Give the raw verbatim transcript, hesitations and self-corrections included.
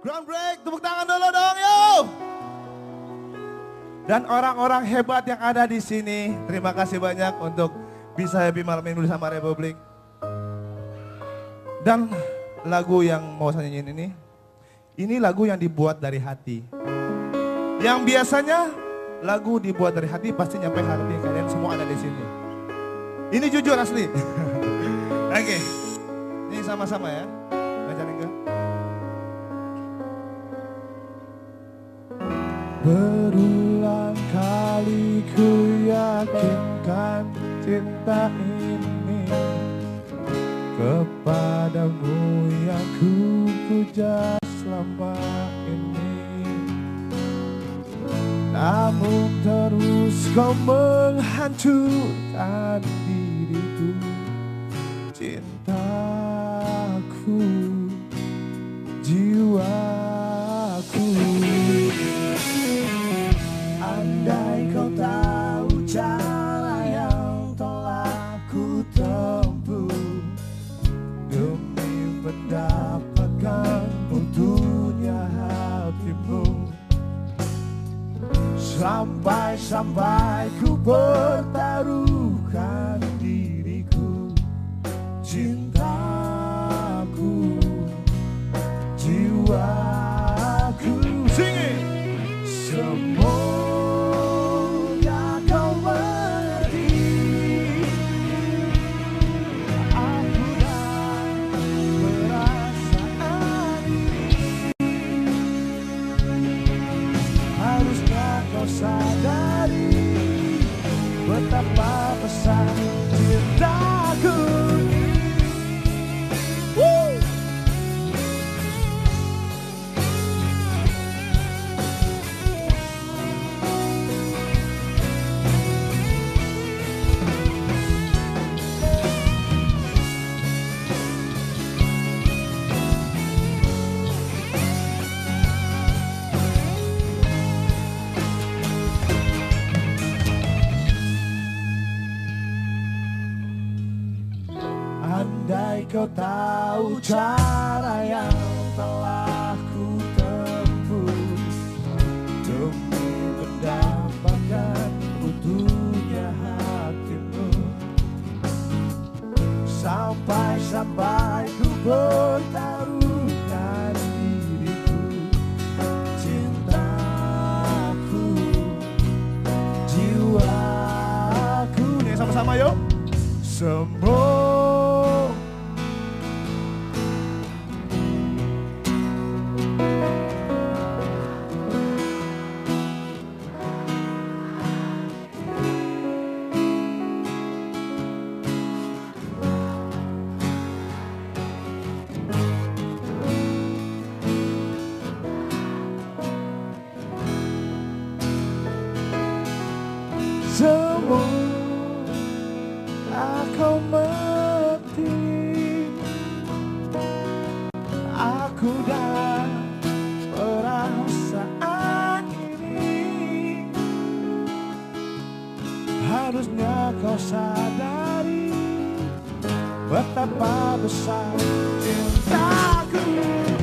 Ground break, tepuk tangan dulu dong, yo. Dan orang-orang hebat yang ada di sini, terima kasih banyak untuk bisa happy malam ini bersama Republik. Dan lagu yang mau saya nyanyiin ini, ini lagu yang dibuat dari hati. Yang biasanya lagu dibuat dari hati pasti nyampe hati kalian semua ada di sini. Ini jujur asli. Oke, ini sama-sama ya. Ngajarin enggak? Berulang kali ku yakinkan cinta ini kepadamu yang ku puja selama ini. Namun terus kau menghancurkan diriku, cintaku, jiwaku. Andai kau tahu cara yang telah ku tempuh demi mendapatkan utuhnya hatimu, sampai-sampai ku bertaruhkan diriku, cintaku, jiwaku. Singing. Semoga kau mengerti, aku dan perasaan ini. Harusnya kau sadari betapa besar cintaku. Woo! Andai kau tahu cara yang telah ku tempuh demi mendapatkan utuhnya hatimu, sampai-sampai ku bertaruhkan diriku, cintaku, jiwaku. Nih sama-sama yuk. Semua semua aku mengerti, aku dan perasaan ini. Harusnya kau sadari betapa besar cintaku.